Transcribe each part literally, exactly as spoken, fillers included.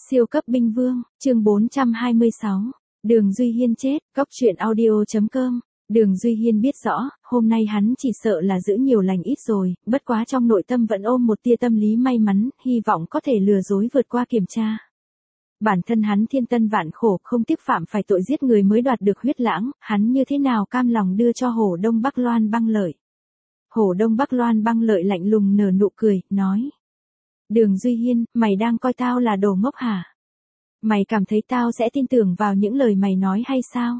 Siêu cấp binh vương, chương bốn trăm hai mươi sáu. Đường Duy Hiên chết, góc truyện audio.com. Đường Duy Hiên biết rõ, hôm nay hắn chỉ sợ là giữ nhiều lành ít rồi, bất quá trong nội tâm vẫn ôm một tia tâm lý may mắn, hy vọng có thể lừa dối vượt qua kiểm tra. Bản thân hắn thiên tân vạn khổ, không tiếc phạm phải tội giết người mới đoạt được huyết lãng, hắn như thế nào cam lòng đưa cho Hổ Đông Bắc Loan Băng Lợi. Hổ Đông Bắc Loan Băng Lợi lạnh lùng nở nụ cười, nói. Đường Duy Hiên, mày đang coi tao là đồ ngốc hả? Mày cảm thấy tao sẽ tin tưởng vào những lời mày nói hay sao?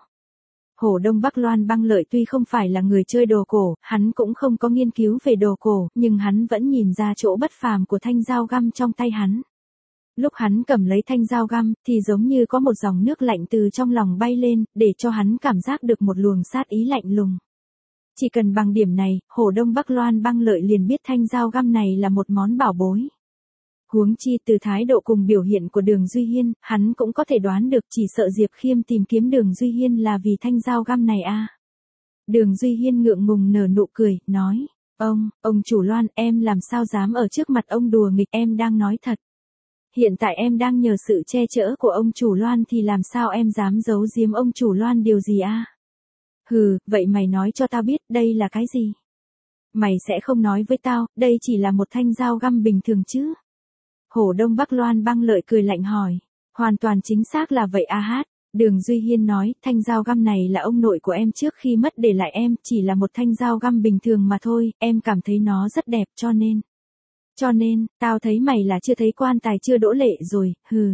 Hổ Đông Bắc Loan Băng Lợi tuy không phải là người chơi đồ cổ, hắn cũng không có nghiên cứu về đồ cổ, nhưng hắn vẫn nhìn ra chỗ bất phàm của thanh dao găm trong tay hắn. Lúc hắn cầm lấy thanh dao găm, thì giống như có một dòng nước lạnh từ trong lòng bay lên, để cho hắn cảm giác được một luồng sát ý lạnh lùng. Chỉ cần bằng điểm này, Hổ Đông Bắc Loan Băng Lợi liền biết thanh dao găm này là một món bảo bối. Huống chi từ thái độ cùng biểu hiện của Đường Duy Hiên, hắn cũng có thể đoán được chỉ sợ Diệp Khiêm tìm kiếm Đường Duy Hiên là vì thanh dao găm này a. À. Đường Duy Hiên ngượng ngùng nở nụ cười, nói, ông, ông chủ Loan, em làm sao dám ở trước mặt ông đùa nghịch, em đang nói thật. Hiện tại em đang nhờ sự che chở của ông chủ Loan thì làm sao em dám giấu giếm ông chủ Loan điều gì a? À? Hừ, vậy mày nói cho tao biết đây là cái gì? Mày sẽ không nói với tao, đây chỉ là một thanh dao găm bình thường chứ? Hổ Đông Bắc Loan Băng Lợi cười lạnh hỏi. Hoàn toàn chính xác là vậy a hát. Đường Duy Hiên nói, thanh dao găm này là ông nội của em trước khi mất để lại em, chỉ là một thanh dao găm bình thường mà thôi, em cảm thấy nó rất đẹp cho nên. Cho nên, tao thấy mày là chưa thấy quan tài chưa đỗ lệ rồi, hừ.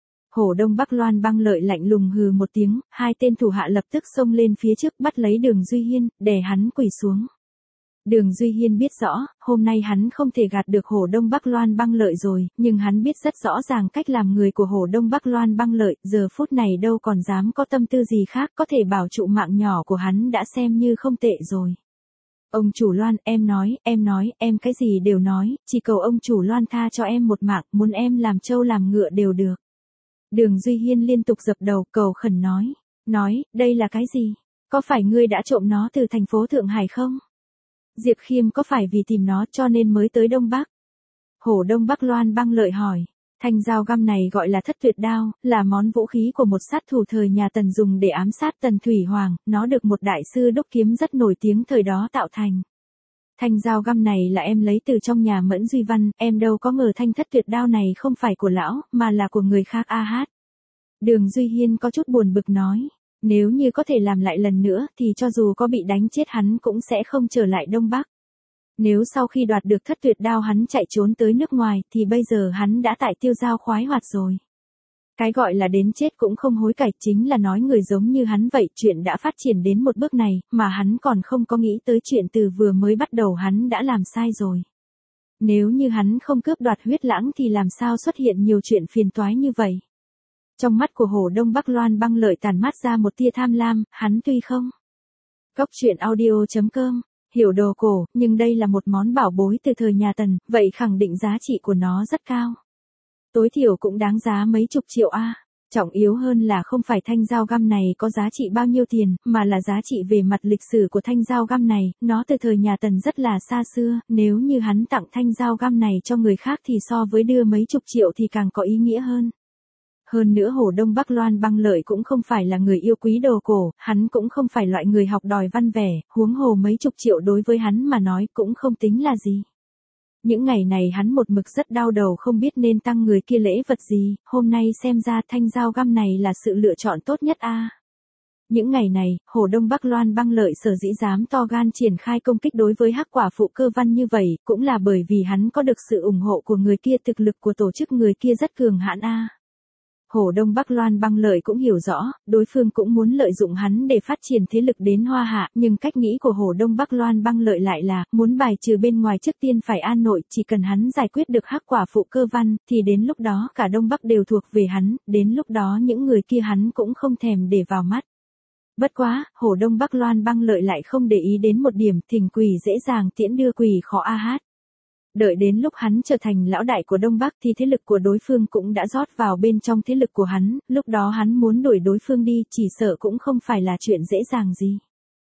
Hổ Đông Bắc Loan Băng Lợi lạnh lùng hừ một tiếng, hai tên thủ hạ lập tức xông lên phía trước bắt lấy Đường Duy Hiên, đè hắn quỳ xuống. Đường Duy Hiên biết rõ, hôm nay hắn không thể gạt được Hổ Đông Bắc Loan Băng Lợi rồi, nhưng hắn biết rất rõ ràng cách làm người của Hổ Đông Bắc Loan Băng Lợi, giờ phút này đâu còn dám có tâm tư gì khác, có thể bảo trụ mạng nhỏ của hắn đã xem như không tệ rồi. Ông chủ Loan, em nói, em nói, em cái gì đều nói, chỉ cầu ông chủ Loan tha cho em một mạng, muốn em làm trâu làm ngựa đều được. Đường Duy Hiên liên tục dập đầu, cầu khẩn nói, nói, đây là cái gì? Có phải ngươi đã trộm nó từ thành phố Thượng Hải không? Diệp Khiêm có phải vì tìm nó cho nên mới tới Đông Bắc? Hổ Đông Bắc Loan Băng Lợi hỏi. Thanh dao găm này gọi là Thất Tuyệt Đao, là món vũ khí của một sát thủ thời nhà Tần dùng để ám sát Tần Thủy Hoàng, nó được một đại sư đúc kiếm rất nổi tiếng thời đó tạo thành. Thanh dao găm này là em lấy từ trong nhà Mẫn Duy Văn, em đâu có ngờ thanh Thất Tuyệt Đao này không phải của lão, mà là của người khác a hát. Đường Duy Hiên có chút buồn bực nói. Nếu như có thể làm lại lần nữa thì cho dù có bị đánh chết hắn cũng sẽ không trở lại Đông Bắc. Nếu sau khi đoạt được Thất Tuyệt Đao hắn chạy trốn tới nước ngoài thì bây giờ hắn đã tại tiêu giao khoái hoạt rồi. Cái gọi là đến chết cũng không hối cải chính là nói người giống như hắn vậy, chuyện đã phát triển đến một bước này mà hắn còn không có nghĩ tới chuyện từ vừa mới bắt đầu hắn đã làm sai rồi. Nếu như hắn không cướp đoạt huyết lãng thì làm sao xuất hiện nhiều chuyện phiền toái như vậy. Trong mắt của Hổ Đông Bắc Loan Băng Lợi tản mát ra một tia tham lam, hắn tuy không. Góc truyện audio.com, hiểu đồ cổ, nhưng đây là một món bảo bối từ thời nhà Tần, vậy khẳng định giá trị của nó rất cao. Tối thiểu cũng đáng giá mấy chục triệu a. À. Trọng yếu hơn là không phải thanh dao găm này có giá trị bao nhiêu tiền, mà là giá trị về mặt lịch sử của thanh dao găm này, nó từ thời nhà Tần rất là xa xưa, nếu như hắn tặng thanh dao găm này cho người khác thì so với đưa mấy chục triệu thì càng có ý nghĩa hơn. Hơn nữa Hổ Đông Bắc Loan Băng Lợi cũng không phải là người yêu quý đồ cổ, hắn cũng không phải loại người học đòi văn vẻ, huống hồ mấy chục triệu đối với hắn mà nói cũng không tính là gì. Những ngày này hắn một mực rất đau đầu không biết nên tăng người kia lễ vật gì, hôm nay xem ra thanh dao găm này là sự lựa chọn tốt nhất a. À. Những ngày này, Hổ Đông Bắc Loan Băng Lợi sở dĩ dám to gan triển khai công kích đối với Hắc Quả Phụ Cơ Văn như vậy, cũng là bởi vì hắn có được sự ủng hộ của người kia, thực lực của tổ chức người kia rất cường hãn a. À. Hổ Đông Bắc Loan Băng Lợi cũng hiểu rõ, đối phương cũng muốn lợi dụng hắn để phát triển thế lực đến Hoa Hạ, nhưng cách nghĩ của Hổ Đông Bắc Loan Băng Lợi lại là, muốn bài trừ bên ngoài trước tiên phải an nội, chỉ cần hắn giải quyết được Hắc Quả Phụ Cơ Văn, thì đến lúc đó cả Đông Bắc đều thuộc về hắn, đến lúc đó những người kia hắn cũng không thèm để vào mắt. Bất quá, Hổ Đông Bắc Loan Băng Lợi lại không để ý đến một điểm, thỉnh quỷ dễ dàng tiễn đưa quỷ khó a hát. Đợi đến lúc hắn trở thành lão đại của Đông Bắc thì thế lực của đối phương cũng đã rót vào bên trong thế lực của hắn, lúc đó hắn muốn đuổi đối phương đi chỉ sợ cũng không phải là chuyện dễ dàng gì.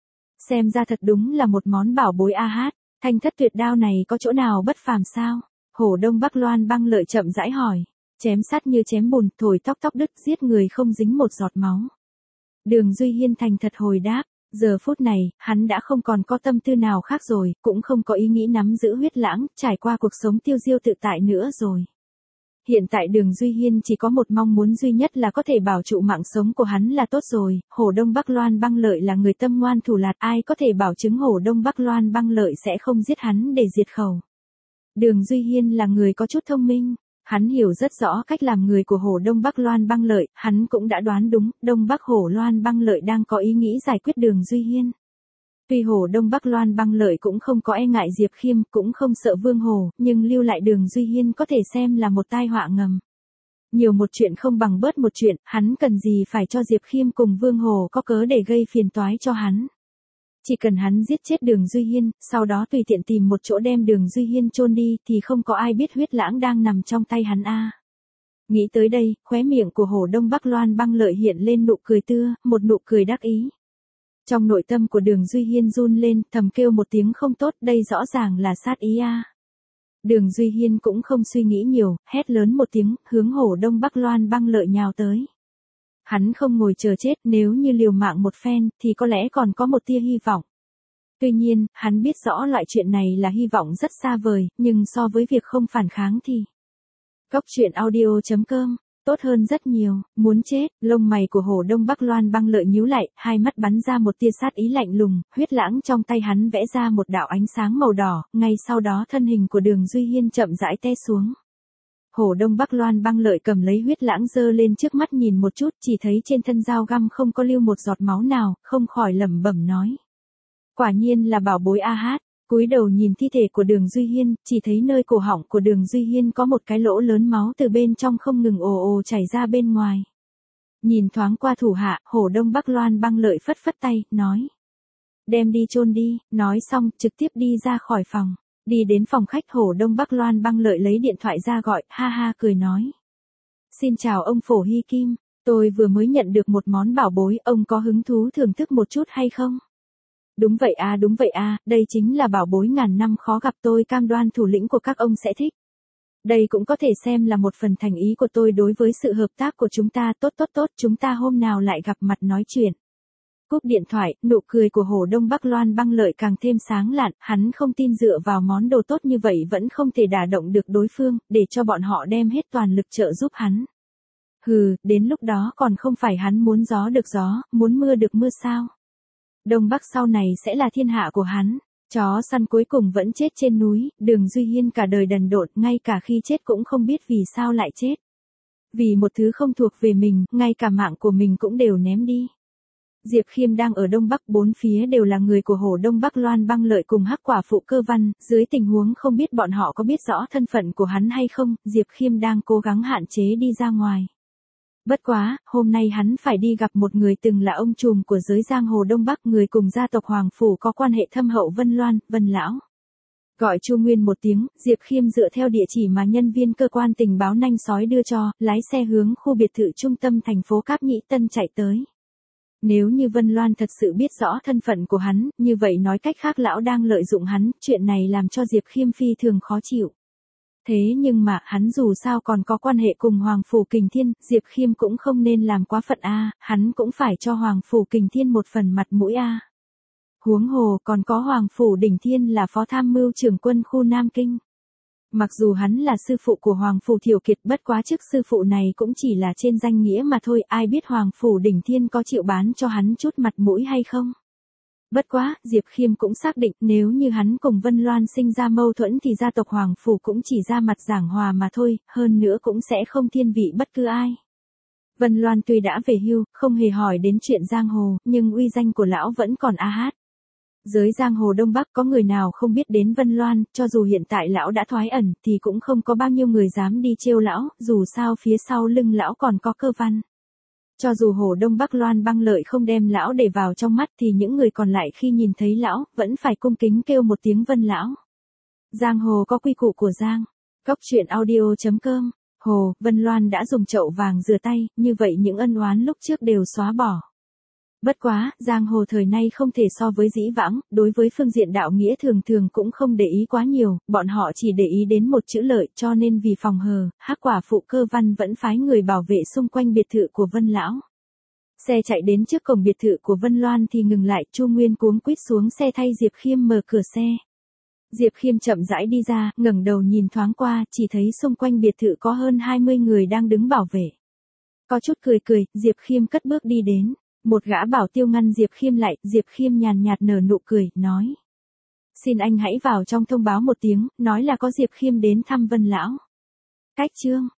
Xem ra thật đúng là một món bảo bối a hát, thanh Thất Tuyệt Đao này có chỗ nào bất phàm sao? Hổ Đông Bắc Loan Băng Lợi chậm rãi hỏi. Chém sắt như chém bùn, thổi tóc tóc đứt, giết người không dính một giọt máu. Đường Duy Hiên thành thật hồi đáp, giờ phút này, hắn đã không còn có tâm tư nào khác rồi, cũng không có ý nghĩ nắm giữ huyết lãng, trải qua cuộc sống tiêu diêu tự tại nữa rồi. Hiện tại Đường Duy Hiên chỉ có một mong muốn duy nhất là có thể bảo trụ mạng sống của hắn là tốt rồi, Hổ Đông Bắc Loan Băng Lợi là người tâm ngoan thủ lạt, ai có thể bảo chứng Hổ Đông Bắc Loan Băng Lợi sẽ không giết hắn để diệt khẩu. Đường Duy Hiên là người có chút thông minh, hắn hiểu rất rõ cách làm người của Hổ Đông Bắc Loan Băng Lợi, hắn cũng đã đoán đúng, Đông Bắc Hổ Loan Băng Lợi đang có ý nghĩ giải quyết Đường Duy Hiên. Tuy Hổ Đông Bắc Loan Băng Lợi cũng không có e ngại Diệp Khiêm, cũng không sợ Vương Hổ, nhưng lưu lại Đường Duy Hiên có thể xem là một tai họa ngầm. Nhiều một chuyện không bằng bớt một chuyện, hắn cần gì phải cho Diệp Khiêm cùng Vương Hổ có cớ để gây phiền toái cho hắn. Chỉ cần hắn giết chết Đường Duy Hiên, sau đó tùy tiện tìm một chỗ đem Đường Duy Hiên chôn đi thì không có ai biết huyết lãng đang nằm trong tay hắn a. Nghĩ tới đây, khóe miệng của Hổ Đông Bắc Loan Băng Lợi hiện lên nụ cười tưa, một nụ cười đắc ý. Trong nội tâm của Đường Duy Hiên run lên, thầm kêu một tiếng không tốt, đây rõ ràng là sát ý a. Đường Duy Hiên cũng không suy nghĩ nhiều, hét lớn một tiếng, hướng Hổ Đông Bắc Loan Băng Lợi nhào tới. Hắn không ngồi chờ chết, nếu như liều mạng một phen, thì có lẽ còn có một tia hy vọng. Tuy nhiên, hắn biết rõ loại chuyện này là hy vọng rất xa vời, nhưng so với việc không phản kháng thì... Cốc truyện audio chấm com, tốt hơn rất nhiều, muốn chết, lông mày của Hổ Đông Bắc Loan Băng Lợi nhíu lại, hai mắt bắn ra một tia sát ý lạnh lùng, huyết lãng trong tay hắn vẽ ra một đạo ánh sáng màu đỏ, ngay sau đó thân hình của Đường Duy Hiên chậm rãi té xuống. Hổ Đông Bắc Loan Băng Lợi cầm lấy huyết lãng giơ lên trước mắt nhìn một chút, chỉ thấy trên thân dao găm không có lưu một giọt máu nào, không khỏi lẩm bẩm nói. Quả nhiên là bảo bối a hát, cúi đầu nhìn thi thể của Đường Duy Hiên, chỉ thấy nơi cổ họng của Đường Duy Hiên có một cái lỗ lớn máu từ bên trong không ngừng ồ ồ chảy ra bên ngoài. Nhìn thoáng qua thủ hạ, Hổ Đông Bắc Loan Băng Lợi phất phất tay, nói. Đem đi chôn đi, nói xong, trực tiếp đi ra khỏi phòng. Đi đến phòng khách, Hổ Đông Bắc Loan Băng Lợi lấy điện thoại ra gọi, ha ha cười nói. Xin chào ông Phổ Hy Kim, tôi vừa mới nhận được một món bảo bối, ông có hứng thú thưởng thức một chút hay không? Đúng vậy à đúng vậy à, đây chính là bảo bối ngàn năm khó gặp, tôi cam đoan thủ lĩnh của các ông sẽ thích. Đây cũng có thể xem là một phần thành ý của tôi đối với sự hợp tác của chúng ta, tốt tốt tốt, chúng ta hôm nào lại gặp mặt nói chuyện. Cúp điện thoại, nụ cười của Hổ Đông Bắc Loan Băng Lợi càng thêm sáng lạn, hắn không tin dựa vào món đồ tốt như vậy vẫn không thể đả động được đối phương, để cho bọn họ đem hết toàn lực trợ giúp hắn. Hừ, đến lúc đó còn không phải hắn muốn gió được gió, muốn mưa được mưa sao? Đông Bắc sau này sẽ là thiên hạ của hắn. Chó săn cuối cùng vẫn chết trên núi, Đường Duy Hiên cả đời đần độn, ngay cả khi chết cũng không biết vì sao lại chết. Vì một thứ không thuộc về mình, ngay cả mạng của mình cũng đều ném đi. Diệp Khiêm đang ở Đông Bắc, bốn phía đều là người của Hổ Đông Bắc Loan Băng Lợi cùng Hắc Quả Phụ Cơ Văn, dưới tình huống không biết bọn họ có biết rõ thân phận của hắn hay không, Diệp Khiêm đang cố gắng hạn chế đi ra ngoài. Bất quá, hôm nay hắn phải đi gặp một người từng là ông trùm của giới giang hồ Đông Bắc, người cùng gia tộc Hoàng Phủ có quan hệ thâm hậu Vân Loan, Vân Lão. Gọi Chu Nguyên một tiếng, Diệp Khiêm dựa theo địa chỉ mà nhân viên cơ quan tình báo nanh sói đưa cho, lái xe hướng khu biệt thự trung tâm thành phố Cáp Nhĩ Tân chạy tới. Nếu như Vân Loan thật sự biết rõ thân phận của hắn, như vậy nói cách khác lão đang lợi dụng hắn, chuyện này làm cho Diệp Khiêm phi thường khó chịu. Thế nhưng mà, hắn dù sao còn có quan hệ cùng Hoàng Phủ Kình Thiên, Diệp Khiêm cũng không nên làm quá phận a, hắn cũng phải cho Hoàng Phủ Kình Thiên một phần mặt mũi a. Huống hồ còn có Hoàng Phủ Đỉnh Thiên là phó tham mưu trưởng quân khu Nam Kinh. Mặc dù hắn là sư phụ của Hoàng Phủ Thiểu Kiệt, bất quá chức sư phụ này cũng chỉ là trên danh nghĩa mà thôi, ai biết Hoàng Phủ Đỉnh Thiên có chịu bán cho hắn chút mặt mũi hay không. Bất quá, Diệp Khiêm cũng xác định nếu như hắn cùng Vân Loan sinh ra mâu thuẫn thì gia tộc Hoàng Phủ cũng chỉ ra mặt giảng hòa mà thôi, hơn nữa cũng sẽ không thiên vị bất cứ ai. Vân Loan tuy đã về hưu, không hề hỏi đến chuyện giang hồ, nhưng uy danh của lão vẫn còn a hát. Giới giang hồ Đông Bắc có người nào không biết đến Vân Loan, cho dù hiện tại lão đã thoái ẩn thì cũng không có bao nhiêu người dám đi trêu lão, dù sao phía sau lưng lão còn có Cơ Văn. Cho dù Hổ Đông Bắc Loan Băng Lợi không đem lão để vào trong mắt thì những người còn lại khi nhìn thấy lão, vẫn phải cung kính kêu một tiếng Vân lão. Giang hồ có quy củ của giang. Cốc truyện audio chấm com. Hồ, Vân Loan đã dùng chậu vàng rửa tay, như vậy những ân oán lúc trước đều xóa bỏ. Bất quá, giang hồ thời nay không thể so với dĩ vãng, đối với phương diện đạo nghĩa thường thường cũng không để ý quá nhiều, bọn họ chỉ để ý đến một chữ lợi, cho nên vì phòng hờ, Hắc quả phụ Cơ Văn vẫn phái người bảo vệ xung quanh biệt thự của Vân lão. Xe chạy đến trước cổng biệt thự của Vân Loan thì ngừng lại, Chu Nguyên cuống quýt xuống xe thay Diệp Khiêm mở cửa xe. Diệp Khiêm chậm rãi đi ra, ngẩng đầu nhìn thoáng qua, chỉ thấy xung quanh biệt thự có hơn hai mươi người đang đứng bảo vệ. Có chút cười cười, Diệp Khiêm cất bước đi đến. Một gã bảo tiêu ngăn Diệp Khiêm lại, Diệp Khiêm nhàn nhạt nở nụ cười, nói. Xin anh hãy vào trong thông báo một tiếng, nói là có Diệp Khiêm đến thăm Vân lão. Cách chương.